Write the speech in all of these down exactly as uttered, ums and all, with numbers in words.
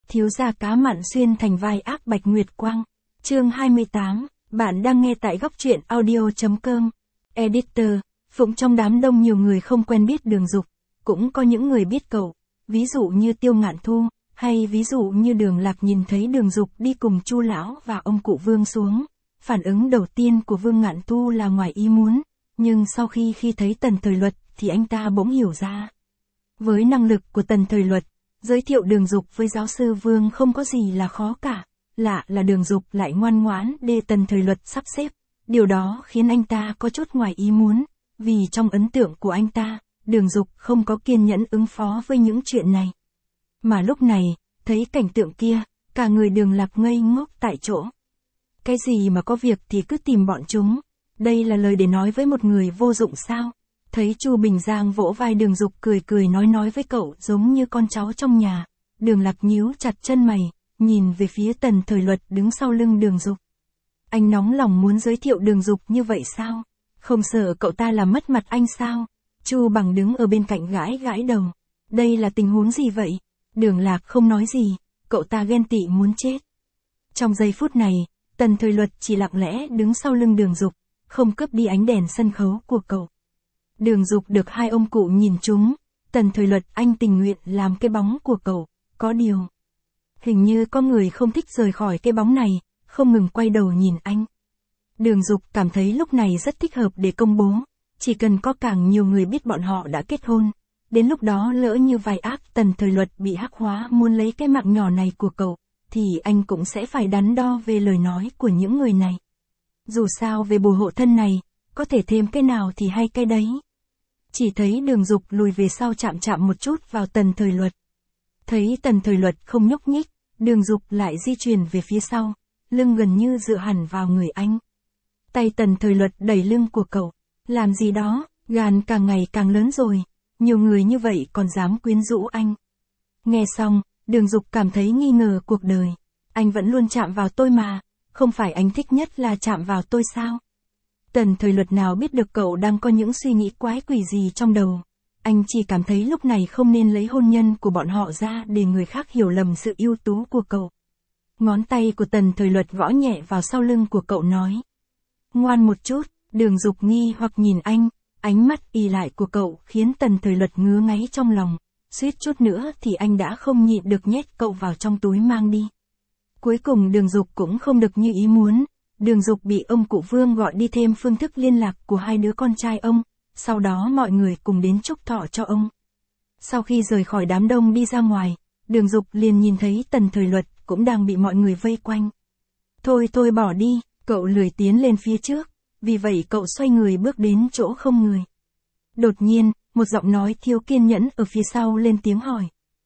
Thiếu gia cá mặn xuyên thành vai ác Bạch Nguyệt Quang. Chương hai mươi tám, bạn đang nghe tại góc truyện audio.com. Editor, Phụng. Trong đám đông nhiều người không quen biết Đường Dục, cũng có những người biết cậu, ví dụ như Tiêu Ngạn Thu, hay ví dụ như Đường Lạc nhìn thấy Đường Dục đi cùng Chu lão và ông cụ Vương xuống. Phản ứng đầu tiên của Vương Ngạn Thu là ngoài ý muốn, nhưng sau khi khi thấy Tần Thời Luật thì anh ta bỗng hiểu ra. Với năng lực của Tần Thời Luật, giới thiệu Đường Dục với giáo sư Vương không có gì là khó cả. Lạ là Đường Dục lại ngoan ngoãn để Tần Thời Luật sắp xếp. Điều đó khiến anh ta có chút ngoài ý muốn, vì trong ấn tượng của anh ta, Đường Dục không có kiên nhẫn ứng phó với những chuyện này. Mà lúc này, thấy cảnh tượng kia, cả người Đường Lạc ngây ngốc tại chỗ. Cái gì mà có việc thì cứ tìm bọn chúng, đây là lời để nói với một người vô dụng sao? Thấy Chu Bình Giang vỗ vai Đường Dục cười cười nói nói với cậu giống như con cháu trong nhà. Đường Lạc nhíu chặt chân mày, nhìn về phía Tần Thời Luật đứng sau lưng Đường Dục. Anh nóng lòng muốn giới thiệu Đường Dục như vậy sao? Không sợ cậu ta làm mất mặt anh sao? Chu Bằng đứng ở bên cạnh gãi gãi đầu. Đây là tình huống gì vậy? Đường Lạc không nói gì, cậu ta ghen tị muốn chết. Trong giây phút này, Tần Thời Luật chỉ lặng lẽ đứng sau lưng Đường Dục, không cướp đi ánh đèn sân khấu của cậu. Đường Dục được hai ông cụ nhìn trúng, Tần Thời Luật anh tình nguyện làm cái bóng của cậu, có điều. Hình như có người không thích rời khỏi cái bóng này, không ngừng quay đầu nhìn anh. Đường Dục cảm thấy lúc này rất thích hợp để công bố, chỉ cần có càng nhiều người biết bọn họ đã kết hôn. Đến lúc đó lỡ như vai ác Tần Thời Luật bị hắc hóa muốn lấy cái mạng nhỏ này của cậu, thì anh cũng sẽ phải đắn đo về lời nói của những người này. Dù sao về bùa hộ thân này, có thể thêm cái nào thì hay cái đấy. Chỉ thấy Đường Dục lùi về sau chạm chạm một chút vào Tần Thời Luật. Thấy Tần Thời Luật không nhúc nhích, Đường Dục lại di chuyển về phía sau, lưng gần như dựa hẳn vào người anh. Tay Tần Thời Luật đẩy lưng của cậu, làm gì đó, gan càng ngày càng lớn rồi, nhiều người như vậy còn dám quyến rũ anh. Nghe xong, Đường Dục cảm thấy nghi ngờ cuộc đời. Anh vẫn luôn chạm vào tôi mà, không phải anh thích nhất là chạm vào tôi sao? Tần Thời Luật nào biết được cậu đang có những suy nghĩ quái quỷ gì trong đầu. Anh chỉ cảm thấy lúc này không nên lấy hôn nhân của bọn họ ra để người khác hiểu lầm sự ưu tú của cậu. Ngón tay của Tần Thời Luật gõ nhẹ vào sau lưng của cậu nói. Ngoan một chút. Đường Dục nghi hoặc nhìn anh, ánh mắt ì lại của cậu khiến Tần Thời Luật ngứa ngáy trong lòng. Suýt chút nữa thì anh đã không nhịn được nhét cậu vào trong túi mang đi. Cuối cùng Đường Dục cũng không được như ý muốn. Đường Dục bị ông cụ Vương gọi đi thêm phương thức liên lạc của hai đứa con trai ông, sau đó mọi người cùng đến chúc thọ cho ông. Sau khi rời khỏi đám đông đi ra ngoài, Đường Dục liền nhìn thấy Tần Thời Luật cũng đang bị mọi người vây quanh. Thôi thôi bỏ đi, cậu lười tiến lên phía trước, vì vậy cậu xoay người bước đến chỗ không người. Đột nhiên, một giọng nói thiếu kiên nhẫn ở phía sau lên tiếng hỏi.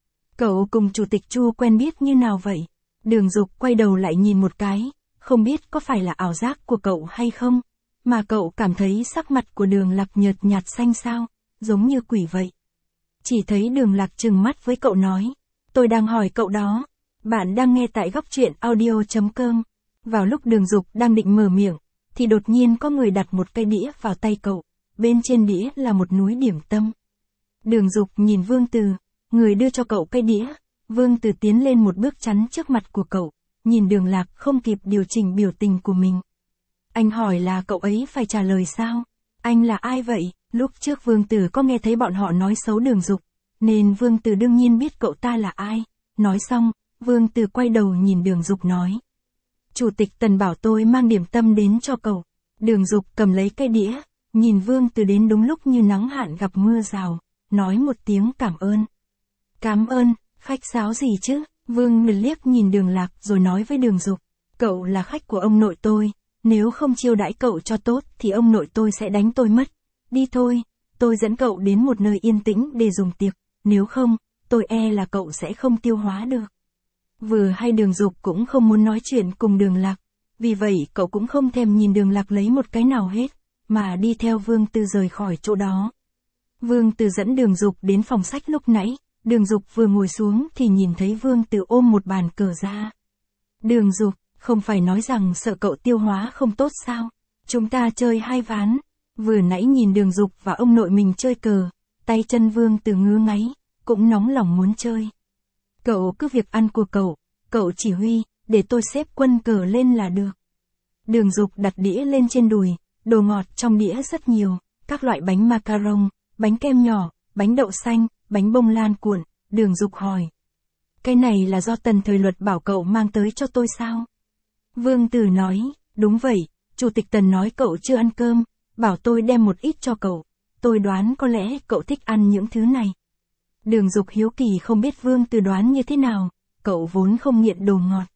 Cậu cùng Chủ tịch Chu quen biết như nào vậy? Đường Dục quay đầu lại nhìn một cái. Không biết có phải là ảo giác của cậu hay không, mà cậu cảm thấy sắc mặt của Đường Lạc nhợt nhạt xanh xao, giống như quỷ vậy. Chỉ thấy Đường Lạc trừng mắt với cậu nói, tôi đang hỏi cậu đó, bạn đang nghe tại góc truyện audio.com. Vào lúc Đường Dục đang định mở miệng, thì đột nhiên có người đặt một cây đĩa vào tay cậu, bên trên đĩa là một núi điểm tâm. Đường Dục nhìn Vương Từ, người đưa cho cậu cây đĩa, Vương Từ tiến lên một bước chắn trước mặt của cậu. Nhìn Đường Lạc không kịp điều chỉnh biểu tình của mình. Anh hỏi là cậu ấy phải trả lời sao? Anh là ai vậy? Lúc trước Vương Tử có nghe thấy bọn họ nói xấu Đường Dục, nên Vương Tử đương nhiên biết cậu ta là ai. Nói xong, Vương Tử quay đầu nhìn Đường Dục nói. Chủ tịch Tần bảo tôi mang điểm tâm đến cho cậu. Đường Dục cầm lấy cây đĩa, nhìn Vương Tử đến đúng lúc như nắng hạn gặp mưa rào, nói một tiếng cảm ơn. Cảm ơn, khách sáo gì chứ? Vương Ngân liếc nhìn Đường Lạc rồi nói với Đường Dục, cậu là khách của ông nội tôi, nếu không chiêu đãi cậu cho tốt thì ông nội tôi sẽ đánh tôi mất. Đi thôi, tôi dẫn cậu đến một nơi yên tĩnh để dùng tiệc, nếu không, tôi e là cậu sẽ không tiêu hóa được. Vừa hay Đường Dục cũng không muốn nói chuyện cùng Đường Lạc, vì vậy cậu cũng không thèm nhìn Đường Lạc lấy một cái nào hết, mà đi theo Vương Từ rời khỏi chỗ đó. Vương Từ dẫn Đường Dục đến phòng sách lúc nãy. Đường Dục vừa ngồi xuống thì nhìn thấy Vương Từ ôm một bàn cờ ra. Đường Dục, không phải nói rằng sợ cậu tiêu hóa không tốt sao? Chúng ta chơi hai ván. Vừa nãy nhìn Đường Dục và ông nội mình chơi cờ, tay chân Vương Từ ngứa ngáy, cũng nóng lòng muốn chơi. Cậu cứ việc ăn của cậu, cậu chỉ huy, để tôi xếp quân cờ lên là được. Đường Dục đặt đĩa lên trên đùi, đồ ngọt trong đĩa rất nhiều, các loại bánh macaron, bánh kem nhỏ, bánh đậu xanh, bánh bông lan cuộn. Đường Dục hỏi. Cái này là do Tần Thời Luật bảo cậu mang tới cho tôi sao? Vương Tử nói, đúng vậy, Chủ tịch Tần nói cậu chưa ăn cơm, bảo tôi đem một ít cho cậu, tôi đoán có lẽ cậu thích ăn những thứ này. Đường Dục hiếu kỳ không biết Vương Tử đoán như thế nào, cậu vốn không nghiện đồ ngọt.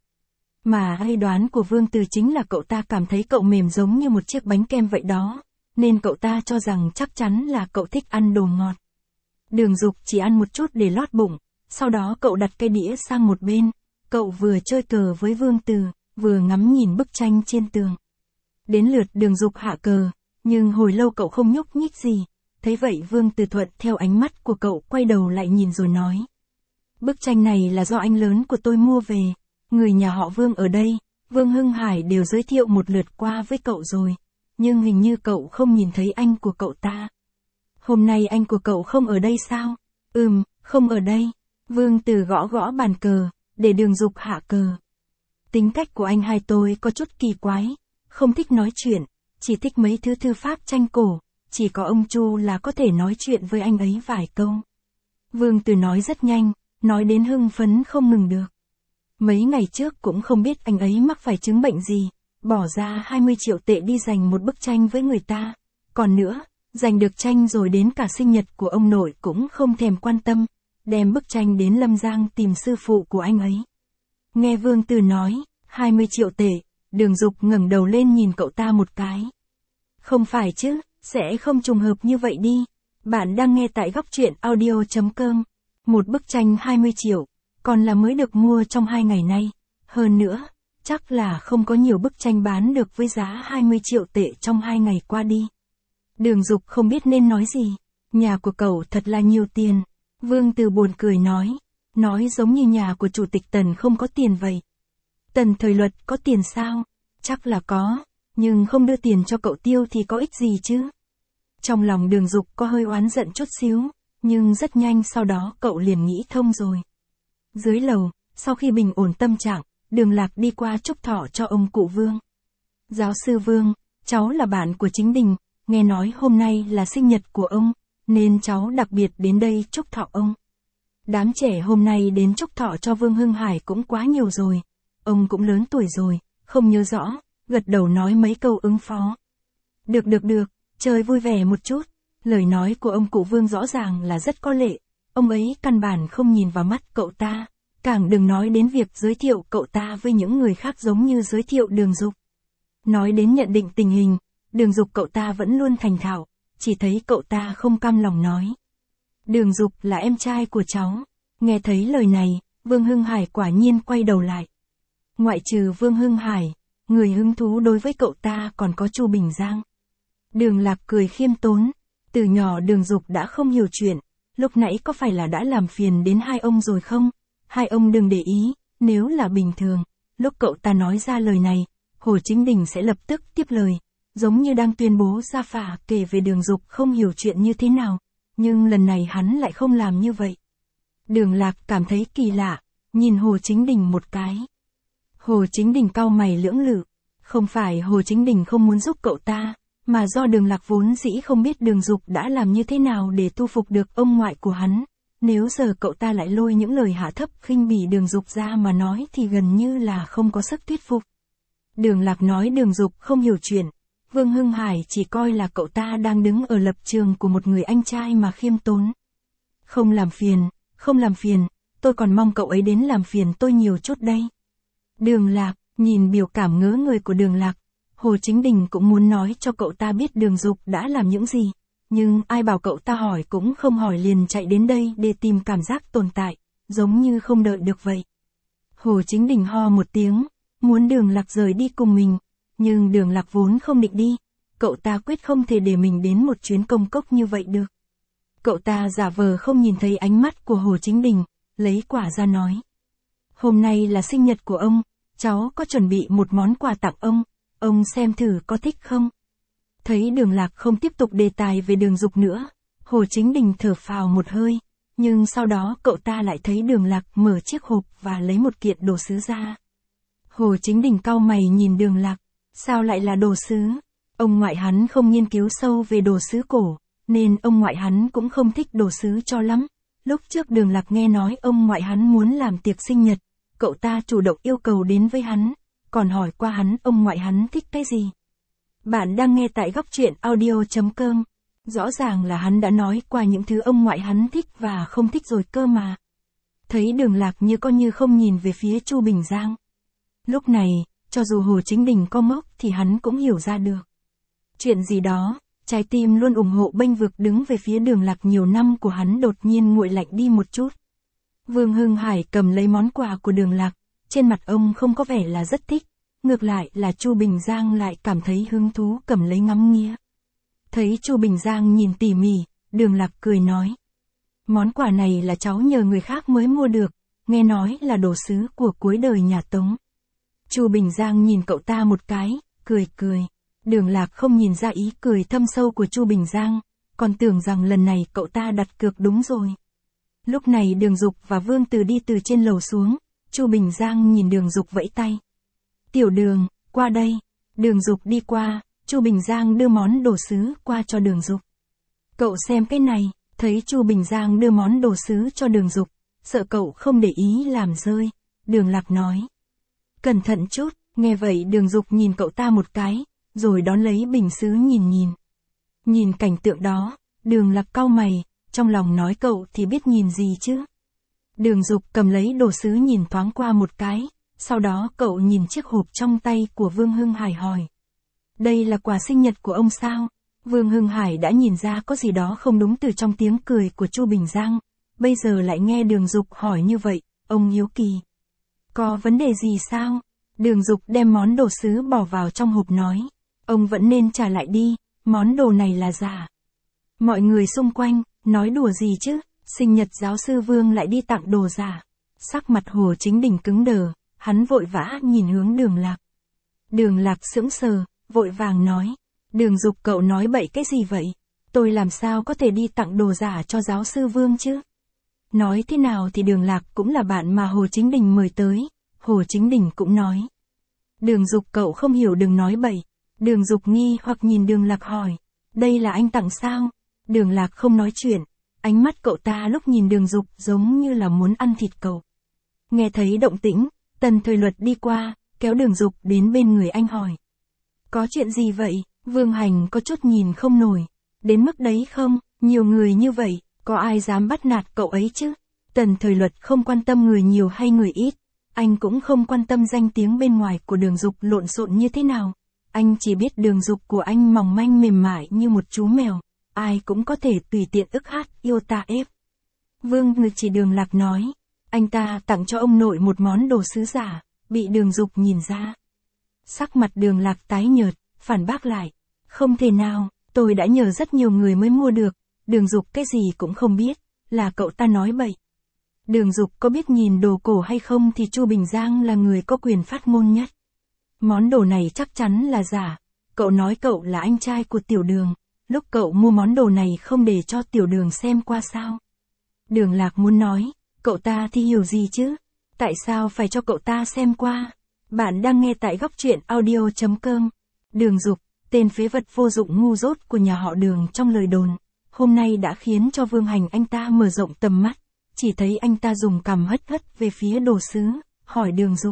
Mà hay đoán của Vương Tử chính là cậu ta cảm thấy cậu mềm giống như một chiếc bánh kem vậy đó, nên cậu ta cho rằng chắc chắn là cậu thích ăn đồ ngọt. Đường Dục chỉ ăn một chút để lót bụng, sau đó cậu đặt cái đĩa sang một bên, cậu vừa chơi cờ với Vương Tử, vừa ngắm nhìn bức tranh trên tường. Đến lượt Đường Dục hạ cờ, nhưng hồi lâu cậu không nhúc nhích gì, thấy vậy Vương Tử thuận theo ánh mắt của cậu quay đầu lại nhìn rồi nói. Bức tranh này là do anh lớn của tôi mua về, người nhà họ Vương ở đây, Vương Hưng Hải đều giới thiệu một lượt qua với cậu rồi, nhưng hình như cậu không nhìn thấy anh của cậu ta. Hôm nay anh của cậu không ở đây sao? Ừm, không ở đây. Vương Tử gõ gõ bàn cờ, để Đường Dục hạ cờ. Tính cách của anh hai tôi có chút kỳ quái, không thích nói chuyện, chỉ thích mấy thứ thư pháp tranh cổ, chỉ có ông Chu là có thể nói chuyện với anh ấy vài câu. Vương Tử nói rất nhanh, nói đến hưng phấn không ngừng được. Mấy ngày trước cũng không biết anh ấy mắc phải chứng bệnh gì, bỏ ra hai mươi triệu tệ đi giành một bức tranh với người ta. Còn nữa, giành được tranh rồi đến cả sinh nhật của ông nội cũng không thèm quan tâm, đem bức tranh đến Lâm Giang tìm sư phụ của anh ấy. Nghe Vương Tử nói, hai mươi triệu tệ, Đường Dục ngẩng đầu lên nhìn cậu ta một cái. Không phải chứ, sẽ không trùng hợp như vậy đi. Bạn đang nghe tại góc truyện audio chấm com. Một bức tranh hai mươi triệu, còn là mới được mua trong hai ngày nay. Hơn nữa, chắc là không có nhiều bức tranh bán được với giá hai mươi triệu tệ trong hai ngày qua đi. Đường Dục không biết nên nói gì. Nhà của cậu thật là nhiều tiền. Vương Tử buồn cười nói. Nói giống như nhà của Chủ tịch Tần không có tiền vậy. Tần Thời Luật có tiền sao? Chắc là có, nhưng không đưa tiền cho cậu tiêu thì có ích gì chứ? Trong lòng Đường Dục có hơi oán giận chút xíu, nhưng rất nhanh sau đó cậu liền nghĩ thông rồi. Dưới lầu, sau khi bình ổn tâm trạng, Đường Lạc đi qua chúc thọ cho ông cụ Vương. Giáo sư Vương, cháu là bạn của Chính Đình, nghe nói hôm nay là sinh nhật của ông, nên cháu đặc biệt đến đây chúc thọ ông. Đám trẻ hôm nay đến chúc thọ cho Vương Hưng Hải cũng quá nhiều rồi. Ông cũng lớn tuổi rồi, không nhớ rõ, gật đầu nói mấy câu ứng phó. Được được được, chơi vui vẻ một chút. Lời nói của ông cụ Vương rõ ràng là rất có lệ. Ông ấy căn bản không nhìn vào mắt cậu ta, càng đừng nói đến việc giới thiệu cậu ta với những người khác giống như giới thiệu Đường Dục. Nói đến nhận định tình hình, Đường Dục cậu ta vẫn luôn thành thạo, chỉ thấy cậu ta không cam lòng nói. Đường Dục là em trai của cháu. Nghe thấy lời này, Vương Hưng Hải quả nhiên quay đầu lại. Ngoại trừ Vương Hưng Hải, người hứng thú đối với cậu ta còn có Chu Bình Giang. Đường Lạc cười khiêm tốn. Từ nhỏ Đường Dục đã không hiểu chuyện, lúc nãy có phải là đã làm phiền đến hai ông rồi không? Hai ông đừng để ý, nếu là bình thường, lúc cậu ta nói ra lời này, Hồ Chính Đình sẽ lập tức tiếp lời, giống như đang tuyên bố ra phả kể về Đường Dục không hiểu chuyện như thế nào, nhưng lần này hắn lại không làm như vậy. Đường Lạc cảm thấy kỳ lạ, nhìn Hồ Chính Đình một cái. Hồ Chính Đình cau mày lưỡng lự, không phải Hồ Chính Đình không muốn giúp cậu ta, mà do Đường Lạc vốn dĩ không biết Đường Dục đã làm như thế nào để tu phục được ông ngoại của hắn. Nếu giờ cậu ta lại lôi những lời hạ thấp khinh bỉ Đường Dục ra mà nói thì gần như là không có sức thuyết phục. Đường Lạc nói Đường Dục không hiểu chuyện, Vương Hưng Hải chỉ coi là cậu ta đang đứng ở lập trường của một người anh trai mà khiêm tốn. Không làm phiền, không làm phiền, tôi còn mong cậu ấy đến làm phiền tôi nhiều chút đây. Đường Lạc, nhìn biểu cảm ngớ người của Đường Lạc, Hồ Chính Đình cũng muốn nói cho cậu ta biết Đường Dục đã làm những gì, nhưng ai bảo cậu ta hỏi cũng không hỏi liền chạy đến đây để tìm cảm giác tồn tại, giống như không đợi được vậy. Hồ Chính Đình ho một tiếng, muốn Đường Lạc rời đi cùng mình, nhưng Đường Lạc vốn không định đi, cậu ta quyết không thể để mình đến một chuyến công cốc như vậy được. Cậu ta giả vờ không nhìn thấy ánh mắt của Hồ Chính Đình, lấy quả ra nói. Hôm nay là sinh nhật của ông, cháu có chuẩn bị một món quà tặng ông, ông xem thử có thích không? Thấy Đường Lạc không tiếp tục đề tài về Đường Dục nữa, Hồ Chính Đình thở phào một hơi, Nhưng sau đó cậu ta lại thấy Đường Lạc mở chiếc hộp và lấy một kiện đồ sứ ra. Hồ Chính Đình cau mày nhìn Đường Lạc, sao lại là đồ sứ? Ông ngoại hắn không nghiên cứu sâu về đồ sứ cổ, nên ông ngoại hắn cũng không thích đồ sứ cho lắm. Lúc trước Đường Lạc nghe nói ông ngoại hắn muốn làm tiệc sinh nhật, cậu ta chủ động yêu cầu đến với hắn, còn hỏi qua hắn ông ngoại hắn thích cái gì. Bạn đang nghe tại góc truyện audio chấm com. Rõ ràng là hắn đã nói qua những thứ ông ngoại hắn thích và không thích rồi cơ mà. Thấy Đường Lạc như có như không nhìn về phía Chu Bình Giang. Lúc này, cho dù Hồ Chính Đình có ngốc thì hắn cũng hiểu ra được. Chuyện gì đó, trái tim luôn ủng hộ bênh vực đứng về phía Đường Lạc nhiều năm của hắn đột nhiên nguội lạnh đi một chút. Vương Hưng Hải cầm lấy món quà của Đường Lạc, trên mặt ông không có vẻ là rất thích, ngược lại là Chu Bình Giang lại cảm thấy hứng thú cầm lấy ngắm nghía. Thấy Chu Bình Giang nhìn tỉ mỉ, Đường Lạc cười nói. Món quà này là cháu nhờ người khác mới mua được, nghe nói là đồ sứ của cuối đời nhà Tống. Chu Bình Giang nhìn cậu ta một cái, cười cười. Đường Lạc không nhìn ra ý cười thâm sâu của Chu Bình Giang, còn tưởng rằng lần này cậu ta đặt cược đúng rồi. Lúc này Đường Dục và Vương Từ đi từ trên lầu xuống, Chu Bình Giang nhìn Đường Dục vẫy tay. Tiểu Đường, qua đây. Đường Dục đi qua, Chu Bình Giang đưa món đồ sứ qua cho Đường Dục. Cậu xem cái này, thấy Chu Bình Giang đưa món đồ sứ cho Đường Dục, sợ cậu không để ý làm rơi, Đường Lạc nói. Cẩn thận chút, nghe vậy Đường Dục nhìn cậu ta một cái, rồi đón lấy bình sứ nhìn nhìn. Nhìn cảnh tượng đó, Đường Lạc cau mày, trong lòng nói cậu thì biết nhìn gì chứ. Đường Dục cầm lấy đồ sứ nhìn thoáng qua một cái, sau đó cậu nhìn chiếc hộp trong tay của Vương Hưng Hải hỏi. Đây là quà sinh nhật của ông sao? Vương Hưng Hải đã nhìn ra có gì đó không đúng từ trong tiếng cười của Chu Bình Giang, bây giờ lại nghe Đường Dục hỏi như vậy, ông hiếu kỳ. Có vấn đề gì sao? Đường Dục đem món đồ sứ bỏ vào trong hộp nói. Ông vẫn nên trả lại đi, món đồ này là giả. Mọi người xung quanh, nói đùa gì chứ, sinh nhật giáo sư Vương lại đi tặng đồ giả. Sắc mặt Hồ Chính Đình cứng đờ, hắn vội vã nhìn hướng Đường Lạc. Đường Lạc sững sờ, vội vàng nói. Đường Dục cậu nói bậy cái gì vậy? Tôi làm sao có thể đi tặng đồ giả cho giáo sư Vương chứ? Nói thế nào thì Đường Lạc cũng là bạn mà Hồ Chính Đình mời tới, Hồ Chính Đình cũng nói. Đường Dục cậu không hiểu đừng nói bậy. Đường Dục nghi hoặc nhìn Đường Lạc hỏi. Đây là anh tặng sao? Đường Lạc không nói chuyện, ánh mắt cậu ta lúc nhìn Đường Dục giống như là muốn ăn thịt cậu. Nghe thấy động tĩnh, Tần Thời Luật đi qua, kéo Đường Dục đến bên người anh hỏi. Có chuyện gì vậy? Vương Hành có chút nhìn không nổi. Đến mức đấy không? Nhiều người như vậy, có ai dám bắt nạt cậu ấy chứ? Tần Thời Luật không quan tâm người nhiều hay người ít. Anh cũng không quan tâm danh tiếng bên ngoài của Đường Dục lộn xộn như thế nào. Anh chỉ biết Đường Dục của anh mỏng manh mềm mại như một chú mèo. Ai cũng có thể tùy tiện ức hát yêu ta ép. Vương Ngự chỉ Đường Lạc nói. Anh ta tặng cho ông nội một món đồ sứ giả, bị Đường Dục nhìn ra. Sắc mặt Đường Lạc tái nhợt, phản bác lại. Không thể nào, tôi đã nhờ rất nhiều người mới mua được, Đường Dục cái gì cũng không biết, là cậu ta nói bậy. Đường Dục có biết nhìn đồ cổ hay không thì Chu Bình Giang là người có quyền phát ngôn nhất. Món đồ này chắc chắn là giả, cậu nói cậu là anh trai của Tiểu Đường, lúc cậu mua món đồ này không để cho Tiểu Đường xem qua sao. Đường Lạc muốn nói, cậu ta thì hiểu gì chứ, tại sao phải cho cậu ta xem qua. Bạn đang nghe tại góc truyện audio chấm com. Đường Dục, tên phế vật vô dụng ngu dốt của nhà họ Đường trong lời đồn, hôm nay đã khiến cho Vương Hành anh ta mở rộng tầm mắt, chỉ thấy anh ta dùng cằm hất hất về phía đồ sứ, hỏi Đường Dục.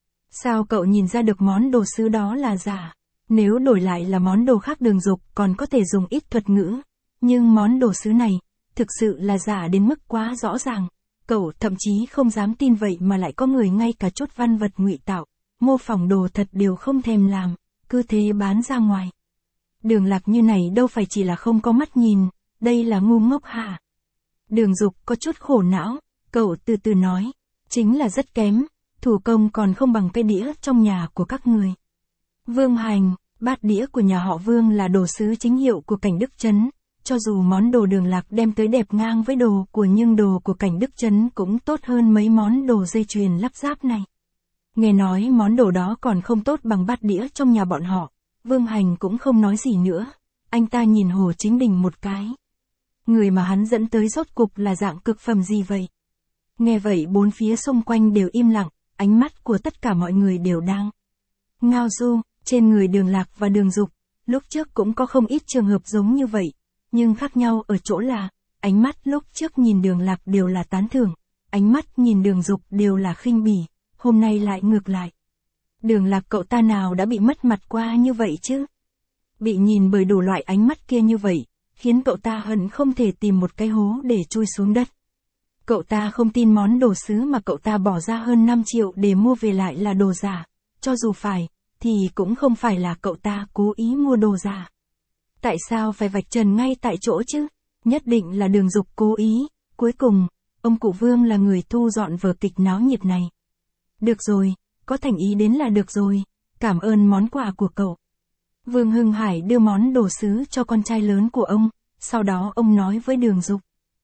Sao cậu nhìn ra được món đồ sứ đó là giả? Nếu đổi lại là món đồ khác Đường Dục còn có thể dùng ít thuật ngữ, nhưng món đồ sứ này, thực sự là giả đến mức quá rõ ràng. Cậu thậm chí không dám tin vậy mà lại có người ngay cả chút văn vật ngụy tạo, mô phỏng đồ thật đều không thèm làm, cứ thế bán ra ngoài. Đường Lạc như này đâu phải chỉ là không có mắt nhìn, đây là ngu ngốc hả? Đường Dục có chút khổ não, cậu từ từ nói, chính là rất kém, thủ công còn không bằng cái đĩa trong nhà của các người. Vương Hành, bát đĩa của nhà họ Vương là đồ sứ chính hiệu của Cảnh Đức Trấn, cho dù món đồ Đường Lạc đem tới đẹp ngang với đồ của nhưng đồ của Cảnh Đức Trấn cũng tốt hơn mấy món đồ dây chuyền lắp ráp này. Nghe nói món đồ đó còn không tốt bằng bát đĩa trong nhà bọn họ, Vương Hành cũng không nói gì nữa, anh ta nhìn Hồ Chính Đình một cái. Người mà hắn dẫn tới rốt cục là dạng cực phẩm gì vậy? Nghe vậy bốn phía xung quanh đều im lặng, ánh mắt của tất cả mọi người đều đang ngao du. Trên người Đường Lạc và Đường Dục, lúc trước cũng có không ít trường hợp giống như vậy, nhưng khác nhau ở chỗ là, ánh mắt lúc trước nhìn Đường Lạc đều là tán thưởng, ánh mắt nhìn Đường Dục đều là khinh bỉ, hôm nay lại ngược lại. Đường Lạc cậu ta nào đã bị mất mặt qua như vậy chứ? Bị nhìn bởi đủ loại ánh mắt kia như vậy, khiến cậu ta hận không thể tìm một cái hố để chui xuống đất. Cậu ta không tin món đồ sứ mà cậu ta bỏ ra hơn năm triệu để mua về lại là đồ giả, cho dù phải, thì cũng không phải là cậu ta cố ý mua đồ giả. Tại sao phải vạch trần ngay tại chỗ chứ? Nhất định là Đường Dục cố ý. Cuối cùng, ông cụ Vương là người thu dọn vở kịch náo nhiệt này. Được rồi, có thành ý đến là được rồi, cảm ơn món quà của cậu. Vương Hưng Hải đưa món đồ sứ cho con trai lớn của ông, sau đó ông nói với Đường Dục.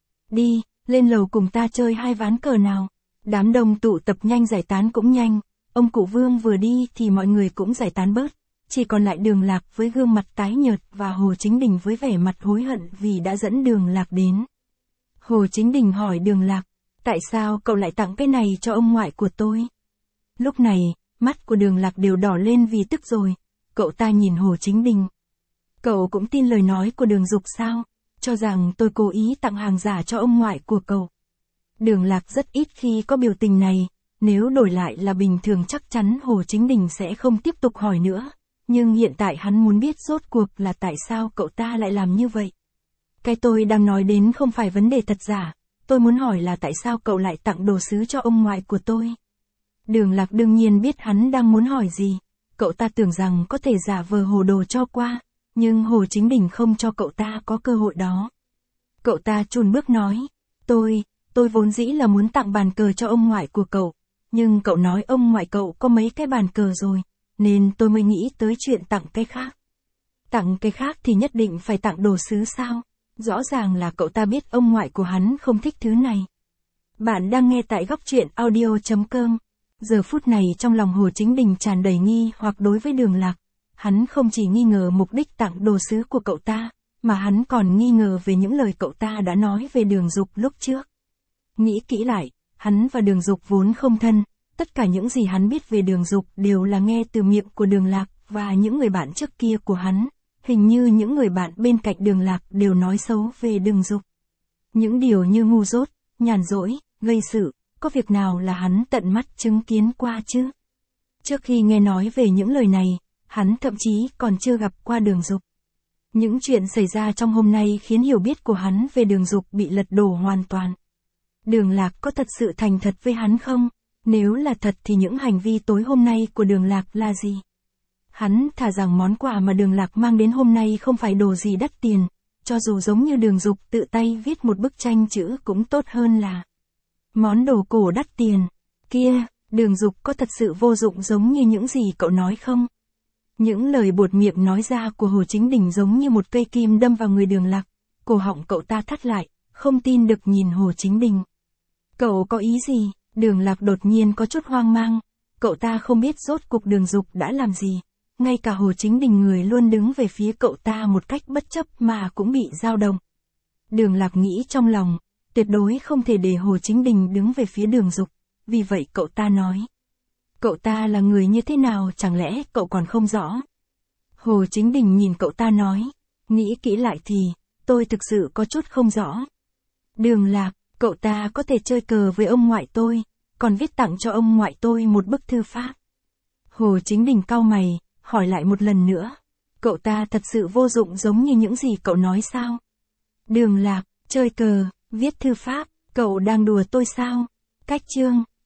Đi, lên lầu cùng ta chơi hai ván cờ nào. Đám đông tụ tập nhanh giải tán cũng nhanh. Ông cụ Vương vừa đi thì mọi người cũng giải tán bớt, chỉ còn lại Đường Lạc với gương mặt tái nhợt và Hồ Chính Đình với vẻ mặt hối hận vì đã dẫn Đường Lạc đến. Hồ Chính Đình hỏi Đường Lạc, tại sao cậu lại tặng cái này cho ông ngoại của tôi? Lúc này, mắt của Đường Lạc đều đỏ lên vì tức rồi, cậu ta nhìn Hồ Chính Đình. Cậu cũng tin lời nói của Đường Dục sao, cho rằng tôi cố ý tặng hàng giả cho ông ngoại của cậu. Đường Lạc rất ít khi có biểu tình này. Nếu đổi lại là bình thường chắc chắn Hồ Chính Đình sẽ không tiếp tục hỏi nữa, nhưng hiện tại hắn muốn biết rốt cuộc là tại sao cậu ta lại làm như vậy. Cái tôi đang nói đến không phải vấn đề thật giả, tôi muốn hỏi là tại sao cậu lại tặng đồ sứ cho ông ngoại của tôi. Đường Lạc đương nhiên biết hắn đang muốn hỏi gì, cậu ta tưởng rằng có thể giả vờ hồ đồ cho qua, nhưng Hồ Chính Đình không cho cậu ta có cơ hội đó. Cậu ta chùn bước nói, tôi, tôi vốn dĩ là muốn tặng bàn cờ cho ông ngoại của cậu. Nhưng cậu nói ông ngoại cậu có mấy cái bàn cờ rồi, nên tôi mới nghĩ tới chuyện tặng cái khác. Tặng cái khác thì nhất định phải tặng đồ sứ sao? Rõ ràng là cậu ta biết ông ngoại của hắn không thích thứ này. Bạn đang nghe tại góc truyện audio chấm com. Giờ phút này trong lòng Hồ Chính Đình tràn đầy nghi hoặc đối với Đường Lạc. Hắn không chỉ nghi ngờ mục đích tặng đồ sứ của cậu ta, mà hắn còn nghi ngờ về những lời cậu ta đã nói về Đường Dục lúc trước. Nghĩ kỹ lại, hắn và Đường Dục vốn không thân, tất cả những gì hắn biết về Đường Dục đều là nghe từ miệng của Đường Lạc và những người bạn trước kia của hắn, hình như những người bạn bên cạnh Đường Lạc đều nói xấu về Đường Dục. Những điều như ngu dốt, nhàn rỗi, gây sự, có việc nào là hắn tận mắt chứng kiến qua chứ? Trước khi nghe nói về những lời này, hắn thậm chí còn chưa gặp qua Đường Dục. Những chuyện xảy ra trong hôm nay khiến hiểu biết của hắn về Đường Dục bị lật đổ hoàn toàn. Đường Lạc có thật sự thành thật với hắn không? Nếu là thật thì những hành vi tối hôm nay của Đường Lạc là gì? Hắn thà rằng món quà mà Đường Lạc mang đến hôm nay không phải đồ gì đắt tiền, cho dù giống như Đường Dục tự tay viết một bức tranh chữ cũng tốt hơn là món đồ cổ đắt tiền. Kia, Đường Dục có thật sự vô dụng giống như những gì cậu nói không? Những lời buột miệng nói ra của Hồ Chính Đình giống như một cây kim đâm vào người Đường Lạc, cổ họng cậu ta thắt lại, không tin được nhìn Hồ Chính Đình. Cậu có ý gì? Đường Lạc đột nhiên có chút hoang mang, cậu ta không biết rốt cuộc Đường Dục đã làm gì, ngay cả Hồ Chính Đình người luôn đứng về phía cậu ta một cách bất chấp mà cũng bị dao động. Đường Lạc nghĩ trong lòng, tuyệt đối không thể để Hồ Chính Đình đứng về phía Đường Dục, vì vậy cậu ta nói. Cậu ta là người như thế nào chẳng lẽ cậu còn không rõ? Hồ Chính Đình nhìn cậu ta nói, nghĩ kỹ lại thì, tôi thực sự có chút không rõ. Đường Lạc, cậu ta có thể chơi cờ với ông ngoại tôi, còn viết tặng cho ông ngoại tôi một bức thư pháp. Hồ Chính Đình cau mày, hỏi lại một lần nữa. Cậu ta thật sự vô dụng giống như những gì cậu nói sao? Đường Lạc, chơi cờ, viết thư pháp, cậu đang đùa tôi sao? Cách chương.